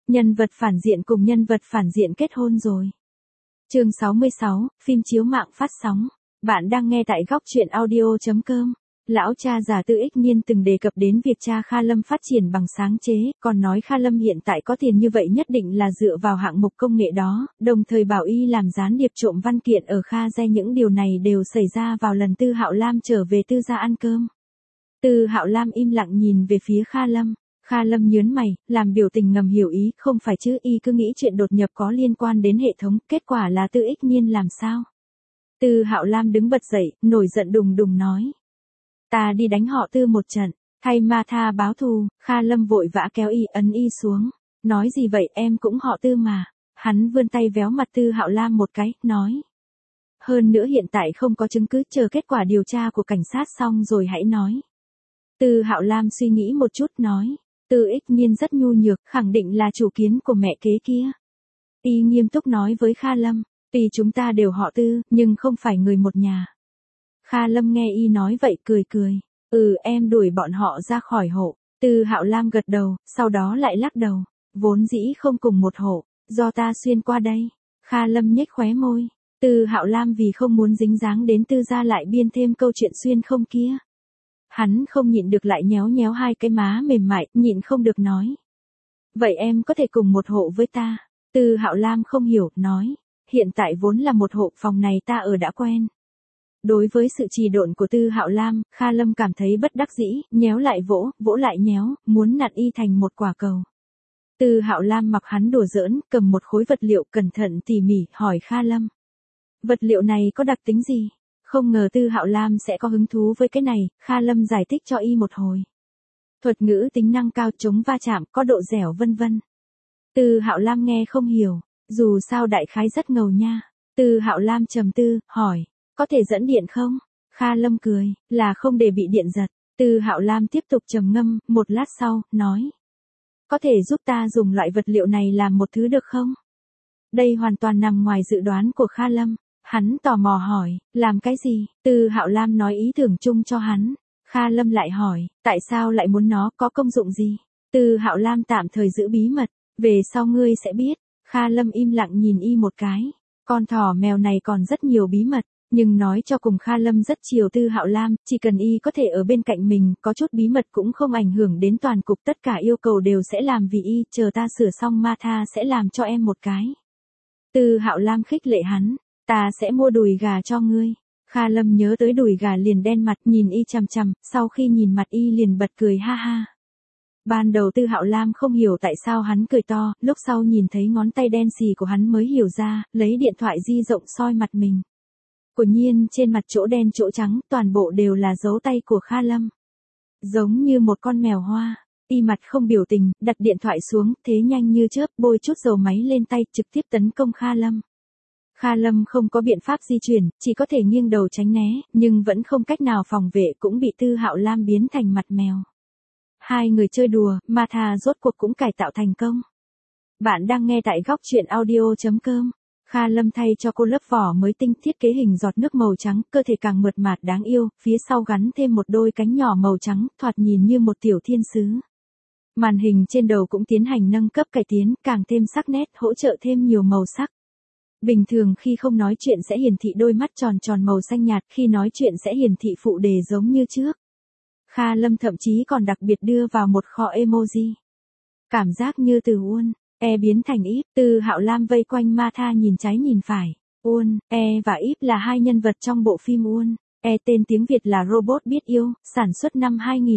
Nhân vật phản diện cùng nhân vật phản diện kết hôn rồi. Chương 66, phim chiếu mạng phát sóng. Bạn đang nghe tại góc truyện audio.com. Lão cha già Tư Ích Nhiên từng đề cập đến việc cha Kha Lâm phát triển bằng sáng chế, còn nói Kha Lâm hiện tại có tiền như vậy nhất định là dựa vào hạng mục công nghệ đó, đồng thời bảo y làm gián điệp trộm văn kiện ở Kha Gia. Những điều này đều xảy ra vào lần Tư Hạo Lam trở về Tư gia ăn cơm. Tư Hạo Lam im lặng nhìn về phía Kha Lâm. Kha Lâm nhớn mày, làm biểu tình ngầm hiểu ý, không phải chứ, y cứ nghĩ chuyện đột nhập có liên quan đến hệ thống, kết quả là Tư Ích Nhiên làm sao? Tư Hạo Lam đứng bật dậy, nổi giận đùng đùng nói. Ta đi đánh họ Tư một trận, thay Ma Tha báo thù. Kha Lâm vội vã kéo y, ấn y xuống. Nói gì vậy, em cũng họ Tư mà. Hắn vươn tay véo mặt Tư Hạo Lam một cái, nói. Hơn nữa hiện tại không có chứng cứ, chờ kết quả điều tra của cảnh sát xong rồi hãy nói. Tư Hạo Lam suy nghĩ một chút, nói. Tư Ích Nhiên rất nhu nhược, khẳng định là chủ kiến của mẹ kế kia. Y nghiêm túc nói với Kha Lâm. Tuy chúng ta đều họ Tư, nhưng không phải người một nhà. Kha Lâm nghe y nói vậy cười cười. Em đuổi bọn họ ra khỏi hộ. Tư Hạo Lam gật đầu, sau đó lại lắc đầu. Vốn dĩ không cùng một hộ, do ta xuyên qua đây. Kha Lâm nhếch khóe môi. Tư Hạo Lam vì không muốn dính dáng đến Tư gia lại biên thêm câu chuyện xuyên không kia. Hắn không nhịn được lại nhéo nhéo hai cái má mềm mại, nhịn không được nói. Vậy em có thể cùng một hộ với ta. Tư Hạo Lam không hiểu, nói. Hiện tại vốn là một hộ, phòng này ta ở đã quen. Đối với sự trì độn của Tư Hạo Lam, Kha Lâm cảm thấy bất đắc dĩ, nhéo lại vỗ, vỗ lại nhéo, muốn nặn y thành một quả cầu. Tư Hạo Lam mặc hắn đùa giỡn, cầm một khối vật liệu cẩn thận tỉ mỉ, hỏi Kha Lâm. Vật liệu này có đặc tính gì? Không ngờ Tư Hạo Lam sẽ có hứng thú với cái này, Kha Lâm giải thích cho y một hồi. Thuật ngữ tính năng cao, chống va chạm, có độ dẻo vân vân. Tư Hạo Lam nghe không hiểu, dù sao đại khái rất ngầu nha. Tư Hạo Lam trầm tư, hỏi. Có thể dẫn điện không? Kha Lâm cười, là không để bị điện giật. Tư Hạo Lam tiếp tục trầm ngâm, một lát sau, nói. Có thể giúp ta dùng loại vật liệu này làm một thứ được không? Đây hoàn toàn nằm ngoài dự đoán của Kha Lâm. Hắn tò mò hỏi, làm cái gì? Tư Hạo Lam nói ý tưởng chung cho hắn. Kha Lâm lại hỏi, tại sao lại muốn nó, có công dụng gì? Tư Hạo Lam tạm thời giữ bí mật, về sau ngươi sẽ biết. Kha Lâm im lặng nhìn y một cái. Con thỏ mèo này còn rất nhiều bí mật. Nhưng nói cho cùng Kha Lâm rất chiều Tư Hạo Lam, chỉ cần y có thể ở bên cạnh mình, có chút bí mật cũng không ảnh hưởng đến toàn cục, tất cả yêu cầu đều sẽ làm vì y, chờ ta sửa xong Ma Tha sẽ làm cho em một cái. Tư Hạo Lam khích lệ hắn, ta sẽ mua đùi gà cho ngươi. Kha Lâm nhớ tới đùi gà liền đen mặt, nhìn y chằm chằm, sau khi nhìn mặt y liền bật cười ha ha. Ban đầu Tư Hạo Lam không hiểu tại sao hắn cười to, lúc sau nhìn thấy ngón tay đen xì của hắn mới hiểu ra, lấy điện thoại di động soi mặt mình. Quả nhiên trên mặt chỗ đen chỗ trắng, toàn bộ đều là dấu tay của Kha Lâm. Giống như một con mèo hoa, y mặt không biểu tình, đặt điện thoại xuống, thế nhanh như chớp, bôi chút dầu máy lên tay, trực tiếp tấn công Kha Lâm. Kha Lâm không có biện pháp di chuyển, chỉ có thể nghiêng đầu tránh né, nhưng vẫn không cách nào phòng vệ, cũng bị Tư Hạo Lam biến thành mặt mèo. Hai người chơi đùa, Ma Tha rốt cuộc cũng cải tạo thành công. Bạn đang nghe tại góc truyện audio.com. Kha Lâm thay cho cô lớp vỏ mới tinh, thiết kế hình giọt nước màu trắng, cơ thể càng mượt mà đáng yêu, phía sau gắn thêm một đôi cánh nhỏ màu trắng, thoạt nhìn như một tiểu thiên sứ. Màn hình trên đầu cũng tiến hành nâng cấp cải tiến, càng thêm sắc nét, hỗ trợ thêm nhiều màu sắc. Bình thường khi không nói chuyện sẽ hiển thị đôi mắt tròn tròn màu xanh nhạt, khi nói chuyện sẽ hiển thị phụ đề giống như trước. Kha Lâm thậm chí còn đặc biệt đưa vào một kho emoji. Cảm giác như từ Uôn, E biến thành Íp. Tư Hạo Lam vây quanh Ma Tha nhìn trái nhìn phải. Uôn, E và Íp là hai nhân vật trong bộ phim Uôn. E tên tiếng Việt là Robot Biết Yêu, sản xuất năm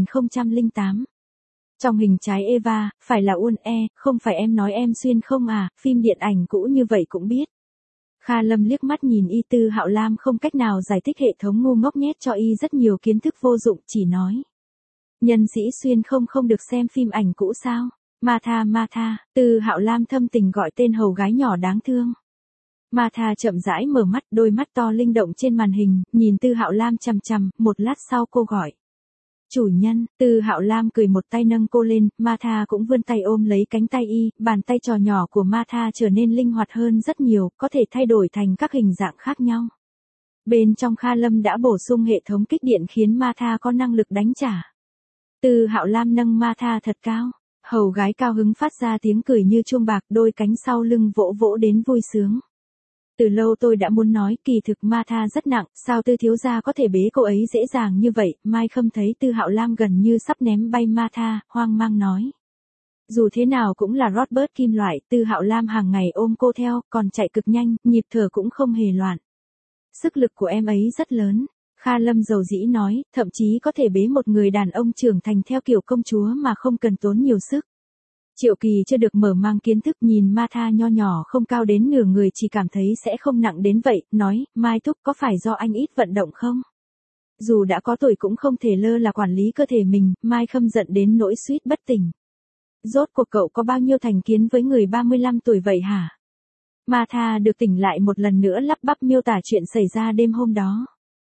2008. Trong hình trái Eva, phải là Uôn E, không phải em nói em xuyên không à, phim điện ảnh cũ như vậy cũng biết. Kha Lâm liếc mắt nhìn y. Tư Hạo Lam không cách nào giải thích hệ thống ngu ngốc nhét cho y rất nhiều kiến thức vô dụng, chỉ nói. Nhân sĩ xuyên không được xem phim ảnh cũ sao? Ma Tha, Tư Hạo Lam thâm tình gọi tên hầu gái nhỏ đáng thương. Ma Tha chậm rãi mở mắt, đôi mắt to linh động trên màn hình, nhìn Tư Hạo Lam chằm chằm, một lát sau cô gọi. Chủ nhân. Tư Hạo Lam cười một tay nâng cô lên, Ma Tha cũng vươn tay ôm lấy cánh tay y, bàn tay trò nhỏ của Ma Tha trở nên linh hoạt hơn rất nhiều, có thể thay đổi thành các hình dạng khác nhau. Bên trong Kha Lâm đã bổ sung hệ thống kích điện khiến Ma Tha có năng lực đánh trả. Tư Hạo Lam nâng Ma Tha thật cao. Hầu gái cao hứng phát ra tiếng cười như chuông bạc, đôi cánh sau lưng vỗ vỗ đến vui sướng. Từ lâu tôi đã muốn nói, kỳ thực Martha rất nặng, sao Tư thiếu gia có thể bế cô ấy dễ dàng như vậy? Mai Khâm thấy Tư Hạo Lam gần như sắp ném bay Martha, hoang mang nói. Dù thế nào cũng là Robert kim loại, Tư Hạo Lam hàng ngày ôm cô theo, còn chạy cực nhanh, nhịp thở cũng không hề loạn. Sức lực của em ấy rất lớn. Kha Lâm dầu dĩ nói, thậm chí có thể bế một người đàn ông trưởng thành theo kiểu công chúa mà không cần tốn nhiều sức. Triệu Kỳ chưa được mở mang kiến thức, nhìn Martha nho nhỏ không cao đến nửa người, chỉ cảm thấy sẽ không nặng đến vậy, nói, Mai Thúc có phải do anh ít vận động không? Dù đã có tuổi cũng không thể lơ là quản lý cơ thể mình, Mai Khâm giận đến nỗi suýt bất tỉnh. Rốt cuộc cậu có bao nhiêu thành kiến với người 35 tuổi vậy hả? Martha được tỉnh lại một lần nữa lắp bắp miêu tả chuyện xảy ra đêm hôm đó.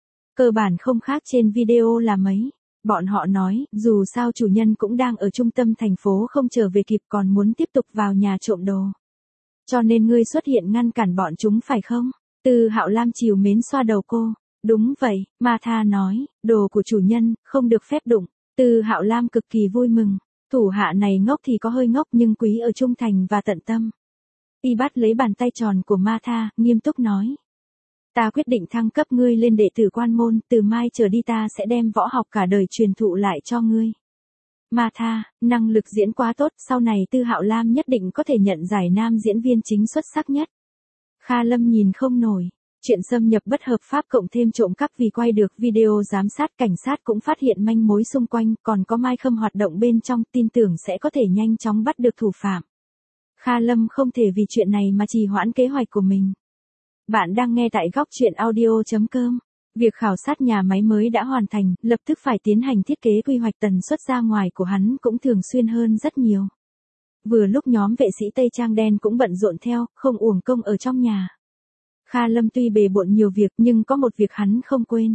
Cơ bản không khác trên video là mấy. Bọn họ nói, dù sao chủ nhân cũng đang ở trung tâm thành phố không trở về kịp, còn muốn tiếp tục vào nhà trộm đồ. Cho nên ngươi xuất hiện ngăn cản bọn chúng phải không? Tư Hạo Lam trìu mến xoa đầu cô. Đúng vậy, Martha nói, đồ của chủ nhân, không được phép đụng. Tư Hạo Lam cực kỳ vui mừng. Thủ hạ này ngốc thì có hơi ngốc nhưng quý ở trung thành và tận tâm. Y bắt lấy bàn tay tròn của Martha, nghiêm túc nói. Ta quyết định thăng cấp ngươi lên đệ tử quan môn, từ mai trở đi ta sẽ đem võ học cả đời truyền thụ lại cho ngươi. Martha, năng lực diễn quá tốt, sau này Tư Hạo Lam nhất định có thể nhận giải nam diễn viên chính xuất sắc nhất. Kha Lâm nhìn không nổi. Chuyện xâm nhập bất hợp pháp cộng thêm trộm cắp, vì quay được video giám sát, cảnh sát cũng phát hiện manh mối xung quanh, còn có Mai Khâm hoạt động bên trong, tin tưởng sẽ có thể nhanh chóng bắt được thủ phạm. Kha Lâm không thể vì chuyện này mà trì hoãn kế hoạch của mình. Bạn đang nghe tại góc truyện audio.com. Việc khảo sát nhà máy mới đã hoàn thành, lập tức phải tiến hành thiết kế quy hoạch, tần suất ra ngoài của hắn cũng thường xuyên hơn rất nhiều. Vừa lúc nhóm vệ sĩ Tây Trang đen cũng bận rộn theo, không uổng công ở trong nhà. Kha Lâm tuy bề bộn nhiều việc nhưng có một việc hắn không quên.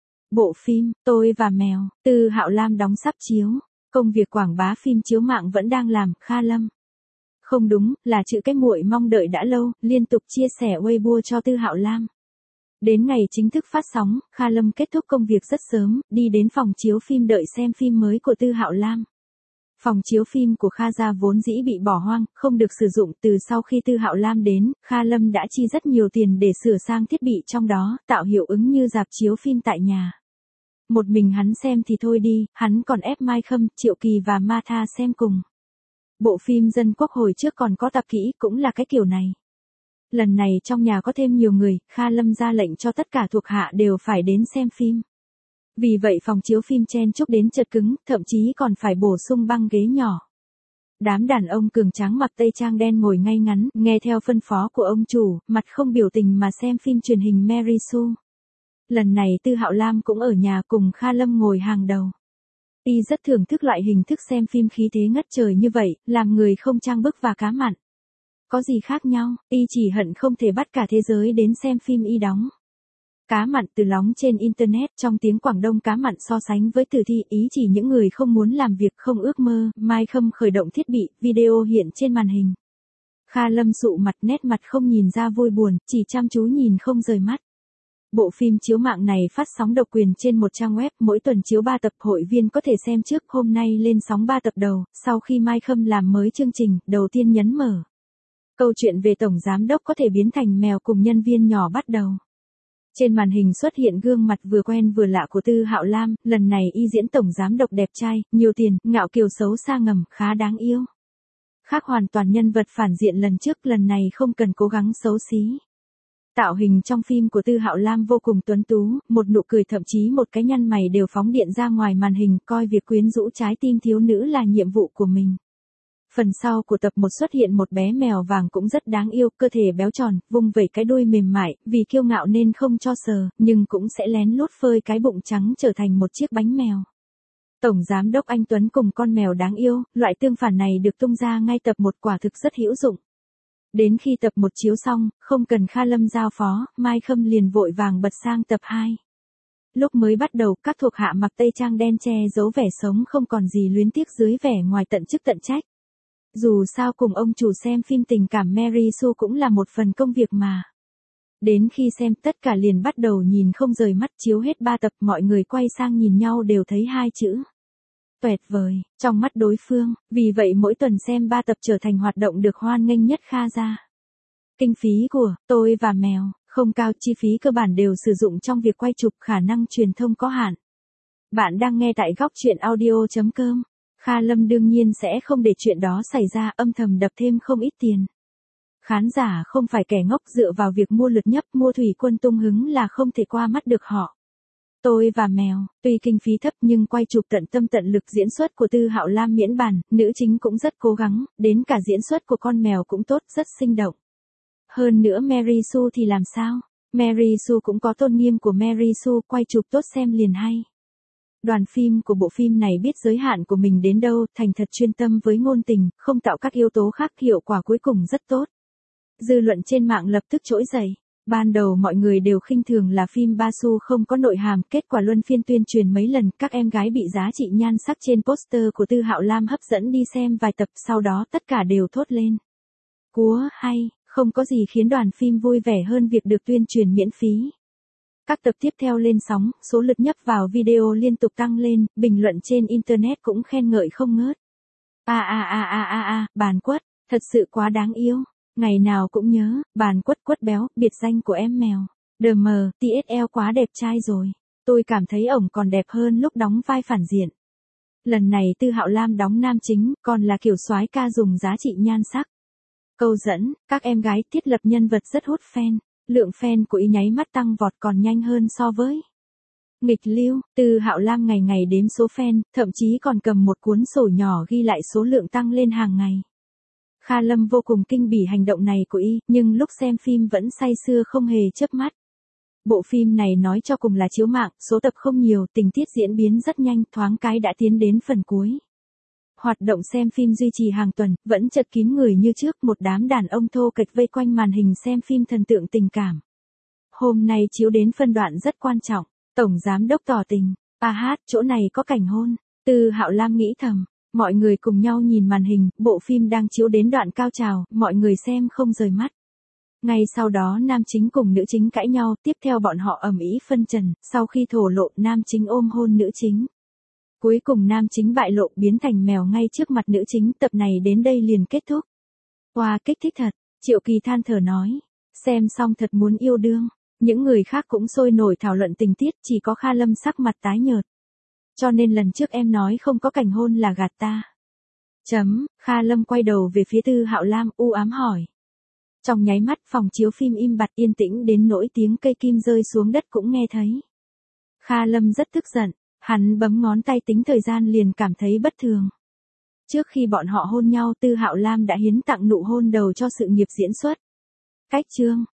Bộ phim, Tôi và Mèo, Tư Hạo Lam đóng sắp chiếu. Công việc quảng bá phim chiếu mạng vẫn đang làm, Kha Lâm. Không đúng, là chữ cái muội mong đợi đã lâu, liên tục chia sẻ Weibo cho Tư Hạo Lam. Đến ngày chính thức phát sóng, Kha Lâm kết thúc công việc rất sớm, đi đến phòng chiếu phim đợi xem phim mới của Tư Hạo Lam. Phòng chiếu phim của Kha gia vốn dĩ bị bỏ hoang, không được sử dụng, từ sau khi Tư Hạo Lam đến, Kha Lâm đã chi rất nhiều tiền để sửa sang thiết bị trong đó, tạo hiệu ứng như rạp chiếu phim tại nhà. Một mình hắn xem thì thôi đi, hắn còn ép Mai Khâm, Triệu Kỳ và Martha xem cùng. Bộ phim Dân Quốc hồi trước còn có tập kỹ, cũng là cái kiểu này. Lần này trong nhà có thêm nhiều người, Kha Lâm ra lệnh cho tất cả thuộc hạ đều phải đến xem phim. Vì vậy phòng chiếu phim chen chúc đến chật cứng, thậm chí còn phải bổ sung băng ghế nhỏ. Đám đàn ông cường tráng mặc tây trang đen ngồi ngay ngắn, nghe theo phân phó của ông chủ, mặt không biểu tình mà xem phim truyền hình Mary Sue. Lần này Tư Hạo Lam cũng ở nhà cùng Kha Lâm ngồi hàng đầu. Y rất thưởng thức loại hình thức xem phim khí thế ngất trời như vậy, làm người không trang bức và cá mặn. Có gì khác nhau, Y chỉ hận không thể bắt cả thế giới đến xem phim Y đóng. Cá mặn từ lóng trên Internet, trong tiếng Quảng Đông cá mặn so sánh với tử thi, ý chỉ những người không muốn làm việc không ước mơ. Mai Khâm khởi động thiết bị, video hiện trên màn hình. Kha Lâm sụ mặt, nét mặt không nhìn ra vui buồn, chỉ chăm chú nhìn không rời mắt. Bộ phim chiếu mạng này phát sóng độc quyền trên một trang web, mỗi tuần chiếu 3 tập, hội viên có thể xem trước, hôm nay lên sóng 3 tập đầu, sau khi Mai Khâm làm mới chương trình, đầu tiên nhấn mở. Câu chuyện về tổng giám đốc có thể biến thành mèo cùng nhân viên nhỏ bắt đầu. Trên màn hình xuất hiện gương mặt vừa quen vừa lạ của Tư Hạo Lam, lần này Y diễn tổng giám đốc đẹp trai, nhiều tiền, ngạo kiều xấu xa ngầm, khá đáng yêu. Khác hoàn toàn nhân vật phản diện lần trước, lần này không cần cố gắng xấu xí. Tạo hình trong phim của Tư Hạo Lam vô cùng tuấn tú, một nụ cười thậm chí một cái nhăn mày đều phóng điện ra ngoài màn hình, coi việc quyến rũ trái tim thiếu nữ là nhiệm vụ của mình. Phần sau của tập 1 xuất hiện một bé mèo vàng cũng rất đáng yêu, cơ thể béo tròn, vung vẩy cái đuôi mềm mại, vì kiêu ngạo nên không cho sờ, nhưng cũng sẽ lén lút phơi cái bụng trắng trở thành một chiếc bánh mèo. Tổng giám đốc anh Tuấn cùng con mèo đáng yêu, loại tương phản này được tung ra ngay tập 1 quả thực rất hữu dụng. Đến khi tập 1 chiếu xong, không cần Kha Lâm giao phó, Mai Khâm liền vội vàng bật sang tập 2. Lúc mới bắt đầu, các thuộc hạ mặc tây trang đen che giấu vẻ sống không còn gì luyến tiếc dưới vẻ ngoài tận chức tận trách. Dù sao cùng ông chủ xem phim tình cảm Mary Sue cũng là một phần công việc mà. Đến khi xem tất cả liền bắt đầu nhìn không rời mắt, chiếu hết 3 tập mọi người quay sang nhìn nhau đều thấy hai chữ. Tuyệt vời, trong mắt đối phương, vì vậy mỗi tuần xem 3 tập trở thành hoạt động được hoan nghênh nhất Kha gia. Kinh phí của Tôi và Mèo không cao, chi phí cơ bản đều sử dụng trong việc quay chụp, khả năng truyền thông có hạn. Bạn đang nghe tại góc truyện audio.com. Kha Lâm đương nhiên sẽ không để chuyện đó xảy ra, âm thầm đập thêm không ít tiền. Khán giả không phải kẻ ngốc, dựa vào việc mua lượt nhấp, mua thủy quân tung hứng là không thể qua mắt được họ. Tôi và Mèo, tuy kinh phí thấp nhưng quay chụp tận tâm tận lực, diễn xuất của Tư Hạo Lam miễn bàn, nữ chính cũng rất cố gắng, đến cả diễn xuất của con mèo cũng tốt, rất sinh động. Hơn nữa Mary Sue thì làm sao? Mary Sue cũng có tôn nghiêm của Mary Sue, quay chụp tốt xem liền hay. Đoàn phim của bộ phim này biết giới hạn của mình đến đâu, thành thật chuyên tâm với ngôn tình, không tạo các yếu tố khác, hiệu quả cuối cùng rất tốt. Dư luận trên mạng lập tức trỗi dậy. Ban đầu mọi người đều khinh thường là phim Ba Xu không có nội hàm, kết quả luân phiên tuyên truyền mấy lần, các em gái bị giá trị nhan sắc trên poster của Tư Hạo Lam hấp dẫn đi xem vài tập, sau đó tất cả đều thốt lên. Cúa hay, không có gì khiến đoàn phim vui vẻ hơn việc được tuyên truyền miễn phí. Các tập tiếp theo lên sóng, số lượt nhấp vào video liên tục tăng lên, bình luận trên internet cũng khen ngợi không ngớt. Bàn Quất, thật sự quá đáng yêu. Ngày nào cũng nhớ, Bàn Quất Quất béo, biệt danh của em mèo. TSL quá đẹp trai rồi. Tôi cảm thấy ổng còn đẹp hơn lúc đóng vai phản diện. Lần này Tư Hạo Lam đóng nam chính, còn là kiểu soái ca dùng giá trị nhan sắc. Câu dẫn, các em gái thiết lập nhân vật rất hút fan. Lượng fan của y nháy mắt tăng vọt, còn nhanh hơn so với nghịch lưu. Tư Hạo Lam ngày ngày đếm số fan, thậm chí còn cầm một cuốn sổ nhỏ ghi lại số lượng tăng lên hàng ngày. Kha Lâm vô cùng kinh bỉ hành động này của y, nhưng lúc xem phim vẫn say sưa không hề chớp mắt. Bộ phim này nói cho cùng là chiếu mạng, số tập không nhiều, tình tiết diễn biến rất nhanh, thoáng cái đã tiến đến phần cuối. Hoạt động xem phim duy trì hàng tuần, vẫn chật kín người như trước, một đám đàn ông thô kệch vây quanh màn hình xem phim thần tượng tình cảm. Hôm nay chiếu đến phân đoạn rất quan trọng, Tổng Giám Đốc tỏ tình, chỗ này có cảnh hôn. Tư Hạo Lam nghĩ thầm. Mọi người cùng nhau nhìn màn hình, bộ phim đang chiếu đến đoạn cao trào, mọi người xem không rời mắt. Ngay sau đó nam chính cùng nữ chính cãi nhau, tiếp theo bọn họ ầm ĩ phân trần, sau khi thổ lộ nam chính ôm hôn nữ chính. Cuối cùng nam chính bại lộ biến thành mèo ngay trước mặt nữ chính, tập này đến đây liền kết thúc. Wow, kích thích thật, Triệu Kỳ than thở nói. Xem xong thật muốn yêu đương. Những người khác cũng sôi nổi thảo luận tình tiết, chỉ có Kha Lâm sắc mặt tái nhợt. Cho nên lần trước em nói không có cảnh hôn là gạt ta. Kha Lâm quay đầu về phía Tư Hạo Lam, u ám hỏi. Trong nháy mắt phòng chiếu phim im bặt, yên tĩnh đến nỗi tiếng cây kim rơi xuống đất cũng nghe thấy. Kha Lâm rất tức giận, hắn bấm ngón tay tính thời gian liền cảm thấy bất thường. Trước khi bọn họ hôn nhau, Tư Hạo Lam đã hiến tặng nụ hôn đầu cho sự nghiệp diễn xuất. Cách chương